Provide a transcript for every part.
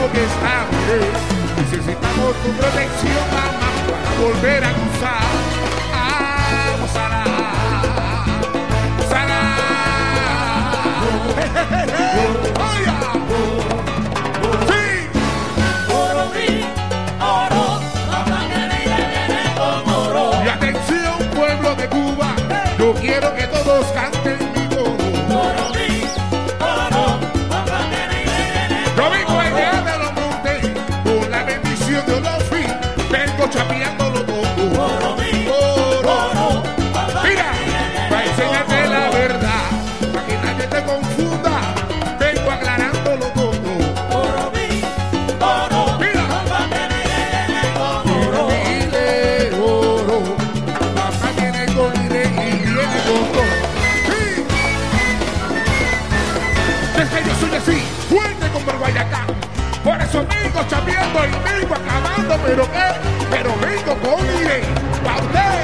lo que está bien. Necesitamos tu protección, mamá, para volver a cruzar. Vamos a la y atención, pueblo de Cuba, yo quiero que todos canten mi coro. Yo vengo allá de los montes, con la bendición de Olofi, vengo chapeándolo todo. Mira, para enseñarte la verdad, para que nadie te confunda, vengo aclarándolo todo. Mira, dile oro, papá viene con ire y viene con todo. Sí. Es que yo soy así, fuerte como el Guayacán, por eso vengo chapeando y vengo acabando, pero qué, pero vengo con ire, pa' usted.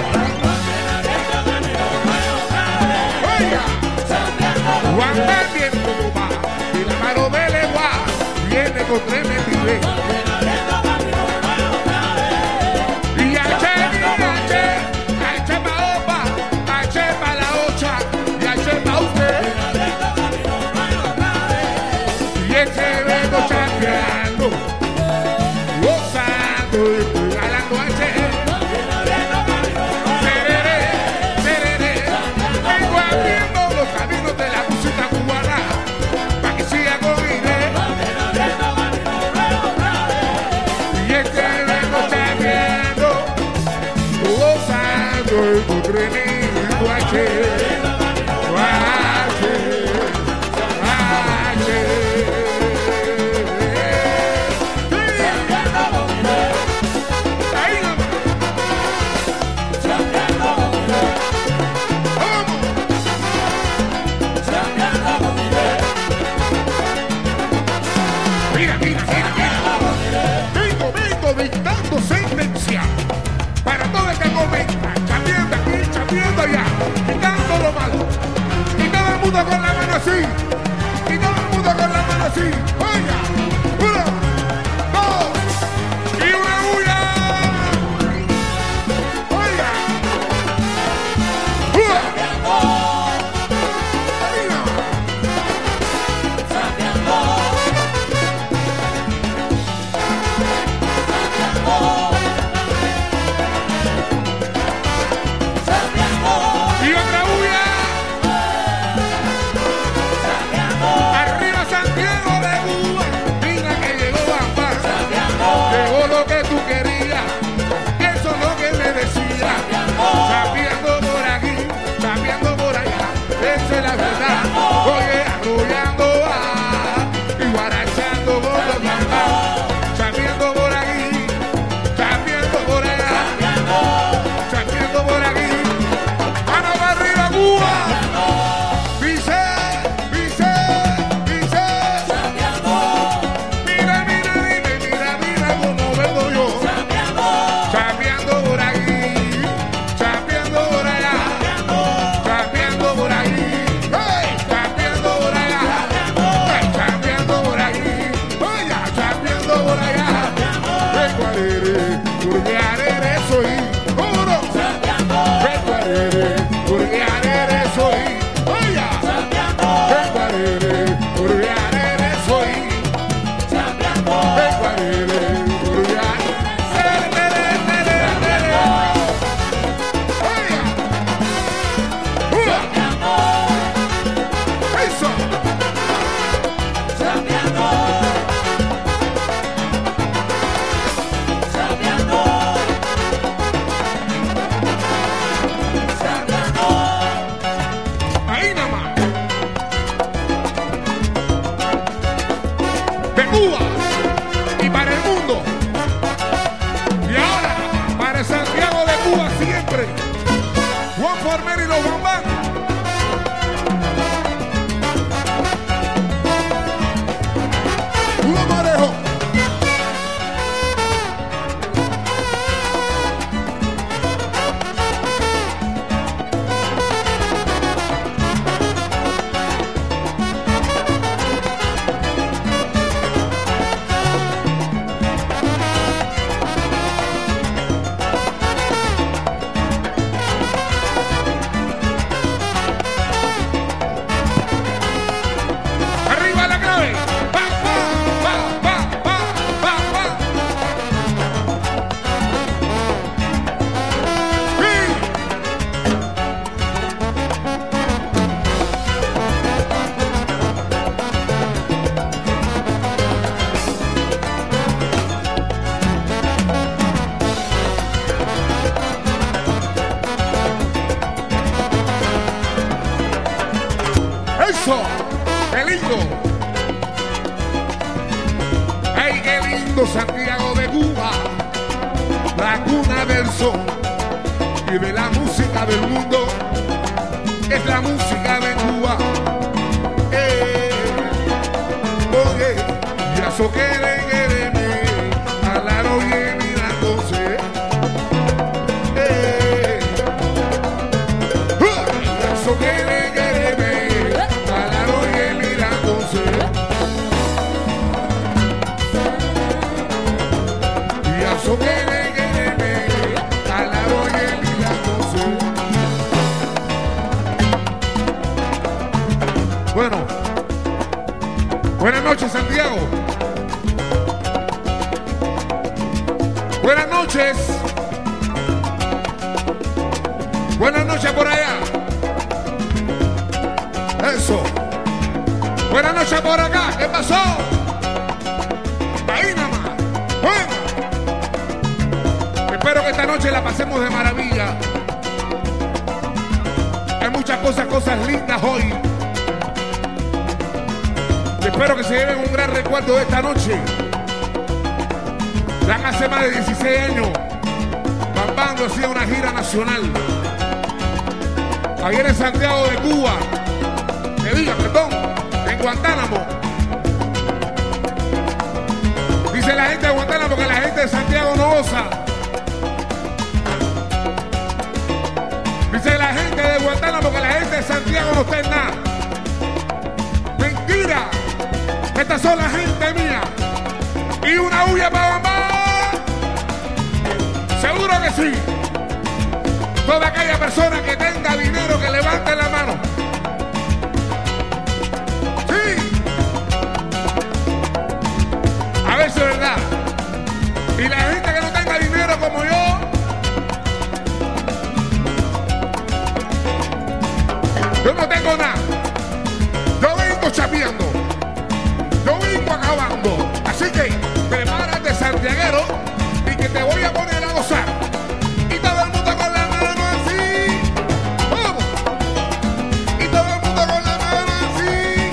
Juan también como va, y la mano de legua viene con tremendo nivel. Y ache pa' opa, ache pa' la ocha, y ache pa' usted. Y este vengo chapeando, gozando y regalando ache. Vengo abriendo los caminos de la música cubana, para que siga con Inés. Y este vengo chapeando, gozando y con tremendo ache. Vengo dictando sentencia para todo el que comenta, chapeando aquí, chapeando allá, quitando lo malo. Y todo el mundo con la mano así. Y todo el mundo con la mano así. Oiga, 1, 2 y una bulla. Oiga. Y otra bulla. Arriba Santiago de Cuba. Santiago de Cuba, la cuna del sol y de la música del mundo, es la música de Cuba. Oye, ya so quieren a la noche mirándose. Ya so quieren a la noche mirándose. Ya so quieren a la noche mirándose. Bueno, buenas noches, Santiago. Buenas noches. Buenas noches por allá. Eso. Buenas noches por acá. ¿Qué pasó? Ahí nada más. Bueno. Espero que esta noche la pasemos de maravilla. Hay muchas cosas lindas hoy. Espero que se lleven un gran recuerdo de esta noche. Ya hace más de 16 años, Bambando hacía una gira nacional. Ayer en Santiago de Cuba, en Guantánamo. Dice la gente de Guantánamo que la gente de Santiago no osa. Dice la gente de Guantánamo que la gente de Santiago no está en nada. Mentira. Estas son la gente mía. Y una huya para Bambá. Seguro que sí. Toda aquella persona que tenga dinero que levante la mano. Sí. A ver si es verdad. Y la gente que no tenga dinero como yo. Yo no tengo nada. Yo vengo chapeando. Yo vengo acabando. Así que prepárate, santiaguero, y que te voy a poner a gozar. Y todo el mundo con la mano así. ¡Vamos! Y todo el mundo con la mano así.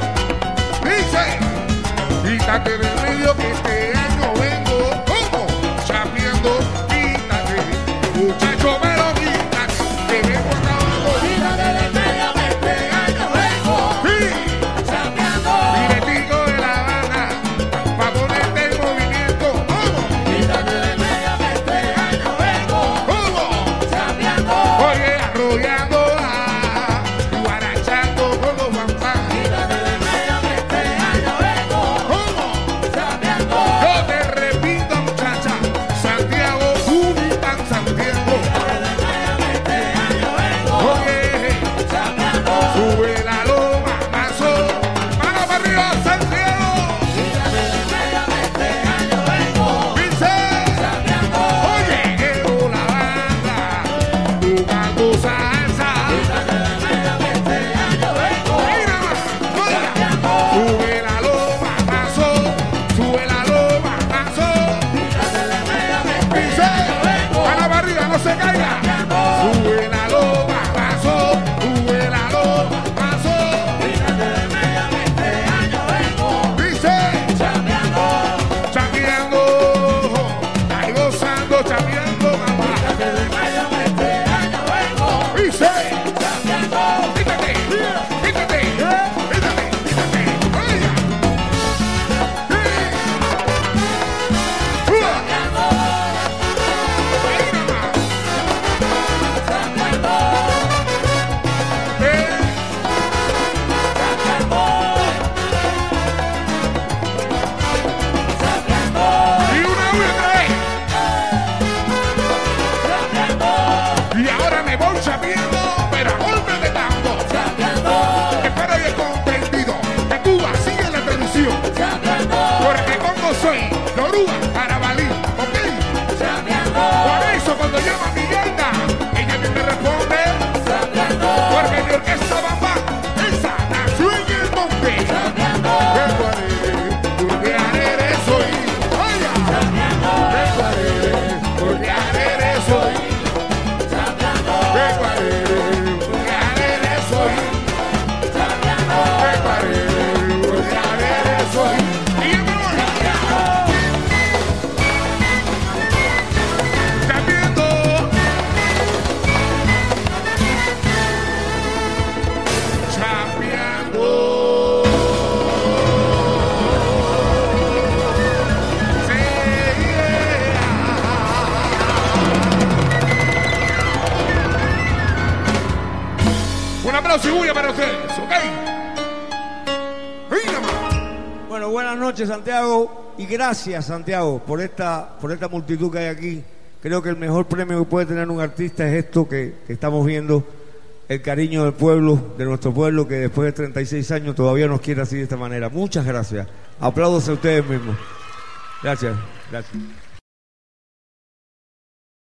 Dice, quítate del medio que este año vengo. ¿Cómo? Chapeando, quítate. Muchacho, pero quítate. Que vengo acabando. Quítate del medio que este año vengo. Sí. Chapeando. Directivo de La Habana, pa' ponerte en movimiento. ¿Cómo? Quítate del medio que este año vengo. ¿Cómo? Chapeando. Oye, arrollando, guarachando con los bambás. Quítate del medio que este año vengo. ¿Cómo? Chapeando. Yo te repito, muchacha, Santiago, Unitán, Santiago. Quítate del medio que este año vengo. Oye, Chapeando. sube la loma, mazo, mano para arriba, Santiago. Quítate del medio que este año vengo. Dice, Chapeando. oye, llegó la banda, jugando salsa. Quítate del medio que este año vengo. Mira más, oiga. Chapeando. Sube la loma, mazo, sube la loma, mazo. Quítate del medio que este Dice, año vengo. a la barriga, no se caiga. Sube la loma, mazo, sube la loma, mazo. Quítate del medio que este año vengo. Dice, Chapeando. chapeando, ahí gozando, chapeando, mamá. Quítate del medio que este año vengo. Dice, Chapeando. quítate, quítate, quítate, quítate, oiga. Sí. Chapeando. Ahí nomás. Chapeando. Eh. Chapeando. Chapeando. Y una otra vez. Chapeando. Y ahora me voy chapeando, pero a golpe de tango. Chapeando. Espero y entendido que Cuba sigue la tradición. Chapeando. Porque como soy Yoruba, Carabalí, ¿ok? Chapeando. Por eso cuando llama a mi gata, ella me responde, Chapeando. porque mi orquesta Bambá, esa nació en el monte. Chapeando. Porque haré soy. Oiga. Chapeando. aplauso y bulla para ustedes, ¿ok? Mira, Bueno, buenas noches, Santiago, y gracias, Santiago, por esta multitud que hay aquí. Creo que el mejor premio que puede tener un artista es esto que estamos viendo, el cariño del pueblo, de nuestro pueblo, que después de 36 años todavía nos quiere así de esta manera. Muchas gracias. Aplausos a ustedes mismos. Gracias, gracias.